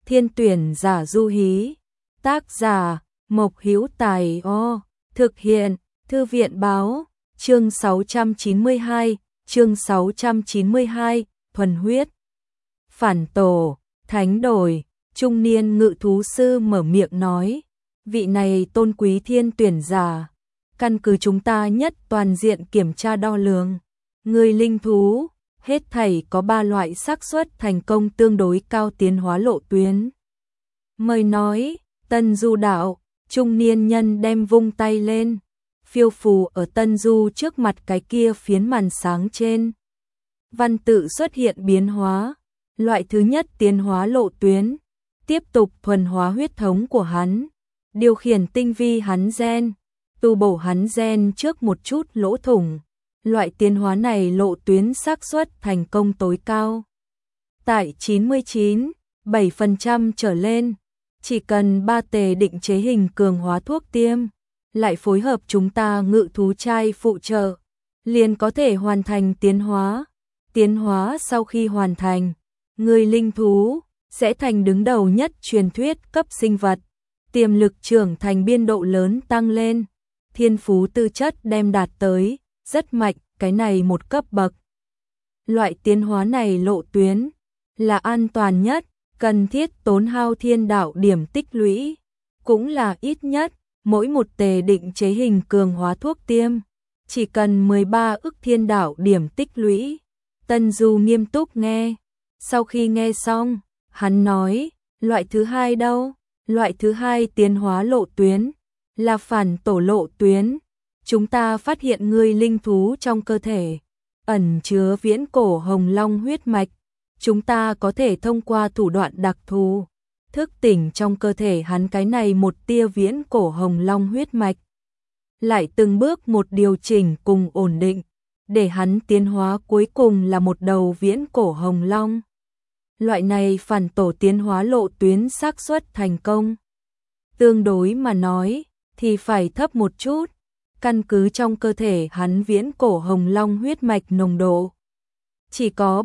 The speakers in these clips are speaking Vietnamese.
Thiên tuyển giả du hí. Tác giả Mộc Hữu Tài. Thực hiện Thư viện báo. Chương 692, thuần huyết. Phản tổ, thánh đổi. Trung niên ngự thú sư mở miệng nói, vị này tôn quý thiên tuyển giả, căn cứ chúng ta nhất toàn diện kiểm tra đo lường, người linh thú, hết thảy có 3 loại xác suất thành công tương đối cao tiến hóa lộ tuyến. Mời nói, Tân Du đạo. Trung niên nhân đem vung tay lên, phiêu phù ở Tân Du trước mặt cái kia phiến màn sáng trên. Văn tự xuất hiện biến hóa, loại thứ nhất tiến hóa lộ tuyến, tiếp tục thuần hóa huyết thống của hắn, điều khiển tinh vi hắn gen, tu bổ hắn gen trước một chút lỗ thủng. Loại tiến hóa này lộ tuyến xác suất thành công tối cao tại 99,7% trở lên. Chỉ cần 3 tề định chế hình cường hóa thuốc tiêm, lại phối hợp chúng ta ngự thú trai phụ trợ, liền có thể hoàn thành tiến hóa. Tiến hóa sau khi hoàn thành, người linh thú sẽ thành đứng đầu nhất truyền thuyết cấp sinh vật, tiềm lực trưởng thành biên độ lớn tăng lên, thiên phú tư chất đem đạt tới rất mạnh cái này một cấp bậc. Loại tiến hóa này lộ tuyến là an toàn nhất, cần thiết tốn hao thiên đạo điểm tích lũy, cũng là ít nhất, mỗi một tề định chế hình cường hóa thuốc tiêm, chỉ cần 13 ức thiên đạo điểm tích lũy. Tân Du nghiêm túc nghe, sau khi nghe xong, hắn nói, loại thứ hai đâu? Loại thứ hai tiến hóa lộ tuyến, là phản tổ lộ tuyến. Chúng ta phát hiện người linh thú trong cơ thể, ẩn chứa viễn cổ hồng long huyết mạch. Chúng ta có thể thông qua thủ đoạn đặc thù, thức tỉnh trong cơ thể hắn cái này một tia viễn cổ hồng long huyết mạch. Lại từng bước một điều chỉnh cùng ổn định, để hắn tiến hóa cuối cùng là một đầu viễn cổ hồng long. Loại này phản tổ tiến hóa lộ tuyến xác suất thành công, tương đối mà nói, thì phải thấp một chút, căn cứ trong cơ thể hắn viễn cổ hồng long huyết mạch nồng độ. Chỉ có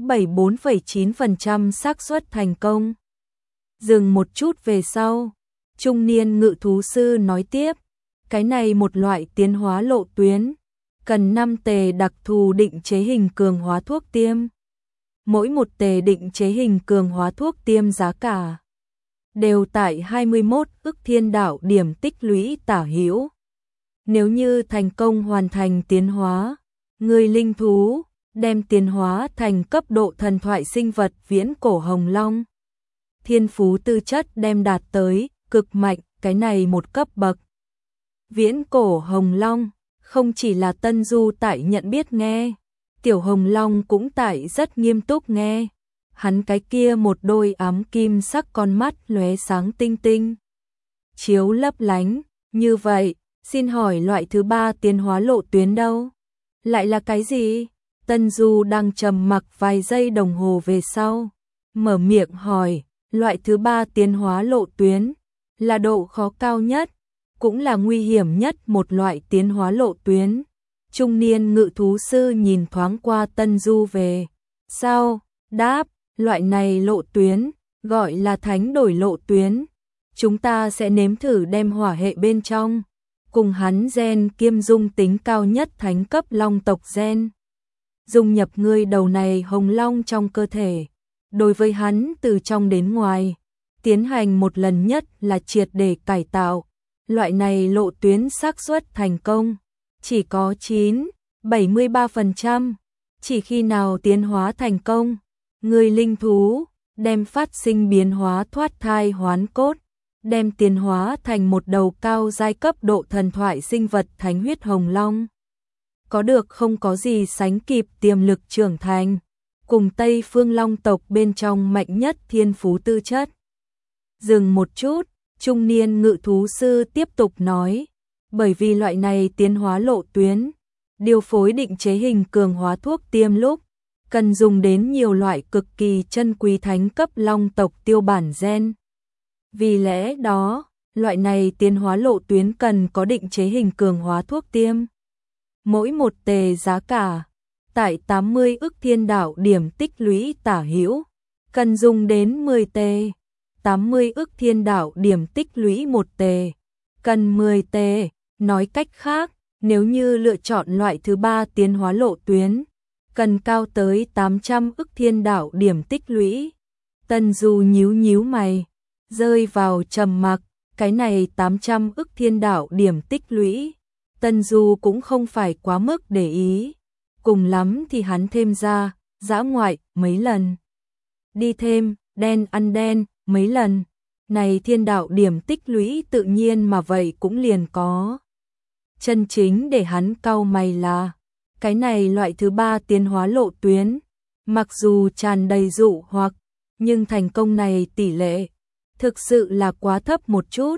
74,9% xác suất thành công. Dừng một chút về sau, trung niên ngự thú sư nói tiếp, cái này một loại tiến hóa lộ tuyến, cần 5 tề đặc thù định chế hình cường hóa thuốc tiêm. Mỗi một tề định chế hình cường hóa thuốc tiêm giá cả đều tại 21 ức thiên đạo điểm tích lũy tả hữu. Nếu như thành công hoàn thành tiến hóa, người linh thú đem tiến hóa thành cấp độ thần thoại sinh vật viễn cổ hồng long. Thiên phú tư chất đem đạt tới cực mạnh cái này một cấp bậc. Viễn cổ hồng long không chỉ là Tân Du tại nhận biết nghe, Tiểu Hồng Long cũng tại rất nghiêm túc nghe. Hắn cái kia một đôi ám kim sắc con mắt lóe sáng tinh tinh, chiếu lấp lánh. Như vậy, xin hỏi loại thứ 3 tiến hóa lộ tuyến đâu? Lại là cái gì? Tân Du đang trầm mặc vài giây đồng hồ về sau, mở miệng hỏi, loại thứ 3 tiến hóa lộ tuyến là độ khó cao nhất, cũng là nguy hiểm nhất một loại tiến hóa lộ tuyến. Trung niên ngự thú sư nhìn thoáng qua Tân Du về sau, đáp, loại này lộ tuyến gọi là thánh đổi lộ tuyến. Chúng ta sẽ nếm thử đem hỏa hệ bên trong cùng hắn gen kiêm dung tính cao nhất thánh cấp long tộc gen dung nhập người đầu này hồng long trong cơ thể, đối với hắn từ trong đến ngoài tiến hành một lần nhất là triệt để cải tạo. Loại này lộ tuyến xác suất thành công chỉ có 73%. Chỉ khi nào tiến hóa thành công, người linh thú đem phát sinh biến hóa thoát thai hoán cốt, đem tiến hóa thành một đầu cao giai cấp độ thần thoại sinh vật thánh huyết hồng long. Có được không có gì sánh kịp tiềm lực trưởng thành, cùng Tây Phương Long tộc bên trong mạnh nhất thiên phú tư chất. Dừng một chút, trung niên ngự thú sư tiếp tục nói, bởi vì loại này tiến hóa lộ tuyến, điều phối định chế hình cường hóa thuốc tiêm lúc, cần dùng đến nhiều loại cực kỳ chân quý thánh cấp long tộc tiêu bản gen. Vì lẽ đó, loại này tiến hóa lộ tuyến cần có định chế hình cường hóa thuốc tiêm. Mỗi một tề giá cả tại 80 ức thiên đạo điểm tích lũy tả hữu, cần dùng đến 10 tề. 80 ức thiên đạo điểm tích lũy 1 tề, cần 10 tề, nói cách khác, nếu như lựa chọn loại thứ 3 tiến hóa lộ tuyến, cần cao tới 800 ức thiên đạo điểm tích lũy. Tần Du nhíu nhíu mày, rơi vào trầm mặc, cái này 800 ức thiên đạo điểm tích lũy, Tần Du cũng không phải quá mức để ý, cùng lắm thì hắn thêm ra, dã ngoại mấy lần, đi thêm, đen ăn đen mấy lần, này thiên đạo điểm tích lũy tự nhiên mà vậy cũng liền có. Chân chính để hắn cau mày là, cái này loại thứ 3 tiến hóa lộ tuyến, mặc dù tràn đầy dụ hoặc, nhưng thành công này tỷ lệ thực sự là quá thấp một chút.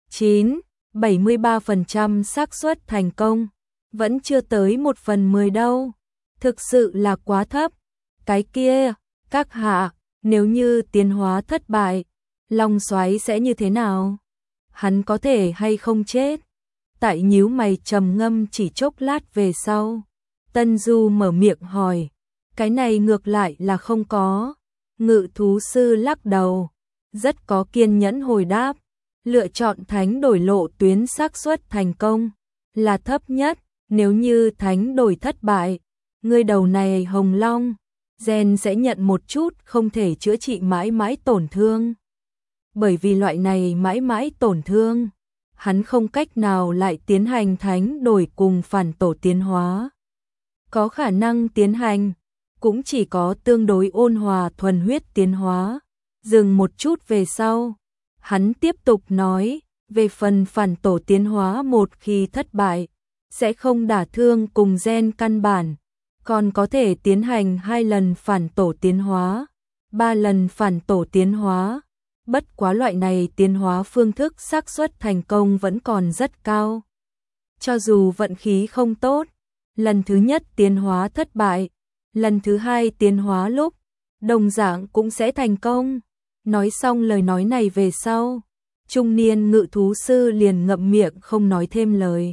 73% xác suất thành công, vẫn chưa tới 1/10 đâu, thực sự là quá thấp. Cái kia, các hạ, nếu như tiến hóa thất bại, Long Soái sẽ như thế nào? Hắn có thể hay không chết? Tại nhíu mày trầm ngâm chỉ chốc lát về sau, Tân Du mở miệng hỏi, cái này ngược lại là không có. Ngự thú sư lắc đầu, rất có kiên nhẫn hồi đáp, lựa chọn thánh đổi lộ tuyến xác suất thành công là thấp nhất, nếu như thánh đổi thất bại, người đầu này Hồng Long gen sẽ nhận một chút không thể chữa trị mãi mãi tổn thương. Bởi vì loại này mãi mãi tổn thương, hắn không cách nào lại tiến hành thánh đổi cùng phản tổ tiến hóa. Có khả năng tiến hành, cũng chỉ có tương đối ôn hòa thuần huyết tiến hóa. Dừng một chút về sau, hắn tiếp tục nói, về phần phản tổ tiến hóa một khi thất bại, sẽ không đả thương cùng gen căn bản, còn có thể tiến hành 2 lần phản tổ tiến hóa, 3 lần phản tổ tiến hóa. Bất quá loại này tiến hóa phương thức xác suất thành công vẫn còn rất cao. Cho dù vận khí không tốt, lần thứ nhất tiến hóa thất bại, lần thứ 2 tiến hóa lúc, đồng dạng cũng sẽ thành công. Nói xong lời nói này về sau, trung niên ngự thú sư liền ngậm miệng không nói thêm lời.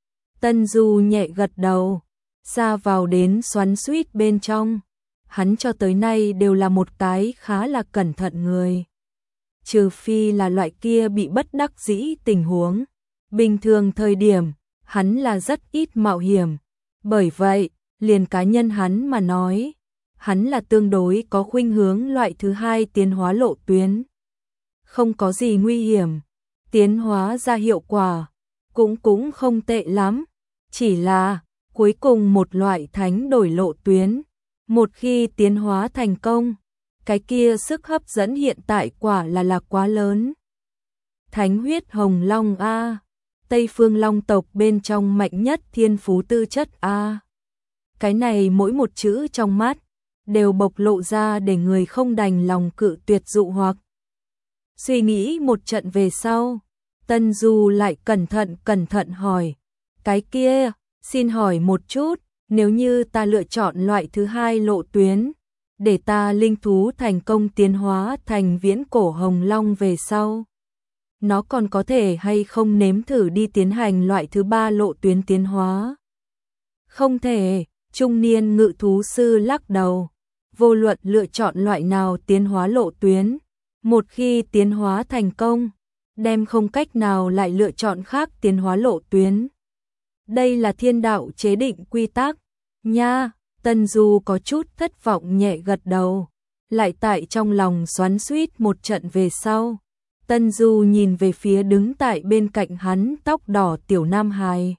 Tân Du nhẹ gật đầu, xa vào đến xoắn xuýt bên trong. Hắn cho tới nay đều là một cái khá là cẩn thận người. Trừ phi là loại kia bị bất đắc dĩ tình huống. Bình thường thời điểm, hắn là rất ít mạo hiểm. Bởi vậy, liền cá nhân hắn mà nói, hắn là tương đối có khuynh hướng loại thứ 2 tiến hóa lộ tuyến. Không có gì nguy hiểm, tiến hóa ra hiệu quả, cũng không tệ lắm. Chỉ là, cuối cùng một loại thánh đổi lộ tuyến, một khi tiến hóa thành công, cái kia sức hấp dẫn hiện tại quả là quá lớn. Thánh huyết hồng long A, Tây Phương Long tộc bên trong mạnh nhất thiên phú tư chất A. Cái này mỗi một chữ trong mắt, đều bộc lộ ra để người không đành lòng cự tuyệt dụ hoặc. Suy nghĩ một trận về sau, Tân Du lại cẩn thận hỏi, cái kia, xin hỏi một chút, nếu như ta lựa chọn loại thứ 2 lộ tuyến, để ta linh thú thành công tiến hóa thành viễn cổ hồng long về sau, nó còn có thể hay không nếm thử đi tiến hành loại thứ 3 lộ tuyến tiến hóa? Không thể, trung niên ngự thú sư lắc đầu, vô luận lựa chọn loại nào tiến hóa lộ tuyến, một khi tiến hóa thành công, đem không cách nào lại lựa chọn khác tiến hóa lộ tuyến. Đây là thiên đạo chế định quy tắc, nha. Tân Du có chút thất vọng nhẹ gật đầu, lại tại trong lòng xoắn xuýt một trận về sau. Tân Du nhìn về phía đứng tại bên cạnh hắn tóc đỏ tiểu nam hài.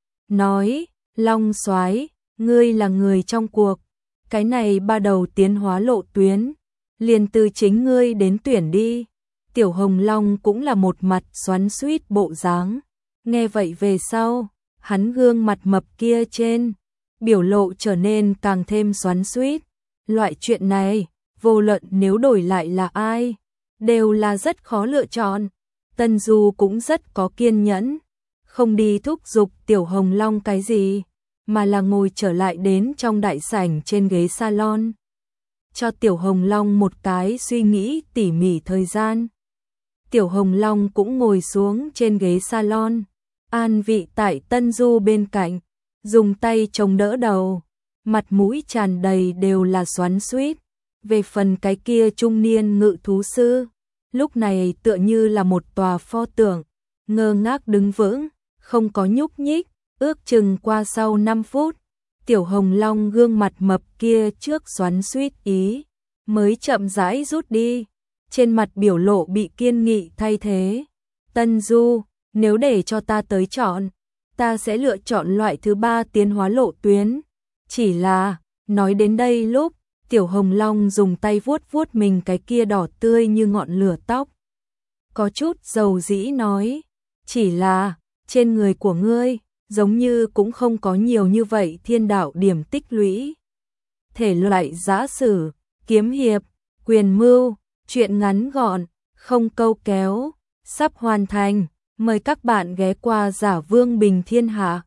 Nói, Long Soái, ngươi là người trong cuộc, cái này 3 đầu tiến hóa lộ tuyến, liền từ chính ngươi đến tuyển đi. Tiểu Hồng Long cũng là một mặt xoắn xuýt bộ dáng. Nghe vậy về sau, hắn gương mặt mập kia trên, biểu lộ trở nên càng thêm xoắn xuýt. Loại chuyện này, vô luận nếu đổi lại là ai, đều là rất khó lựa chọn. Tân Du cũng rất có kiên nhẫn, không đi thúc giục Tiểu Hồng Long cái gì, mà là ngồi trở lại đến trong đại sảnh trên ghế salon. Cho Tiểu Hồng Long một cái suy nghĩ tỉ mỉ thời gian. Tiểu Hồng Long cũng ngồi xuống trên ghế salon, an vị tại Tân Du bên cạnh, dùng tay chống đỡ đầu, mặt mũi tràn đầy đều là xoắn xuýt. Về phần cái kia trung niên ngự thú sư, lúc này tựa như là một tòa pho tượng, ngơ ngác đứng vững, không có nhúc nhích, ước chừng qua sau 5 phút, Tiểu Hồng Long gương mặt mập kia trước xoắn xuýt ý, mới chậm rãi rút đi, trên mặt biểu lộ bị kiên nghị thay thế. Tân Du, nếu để cho ta tới chọn, ta sẽ lựa chọn loại thứ 3 tiến hóa lộ tuyến. Chỉ là, nói đến đây lúc, Tiểu Hồng Long dùng tay vuốt vuốt mình cái kia đỏ tươi như ngọn lửa tóc. Có chút dầu dĩ nói, chỉ là, trên người của ngươi, giống như cũng không có nhiều như vậy thiên đạo điểm tích lũy. Thể loại giã sử, kiếm hiệp, quyền mưu, truyện ngắn gọn, không câu kéo, sắp hoàn thành. Mời các bạn ghé qua Giả Vương Bình Thiên Hạ.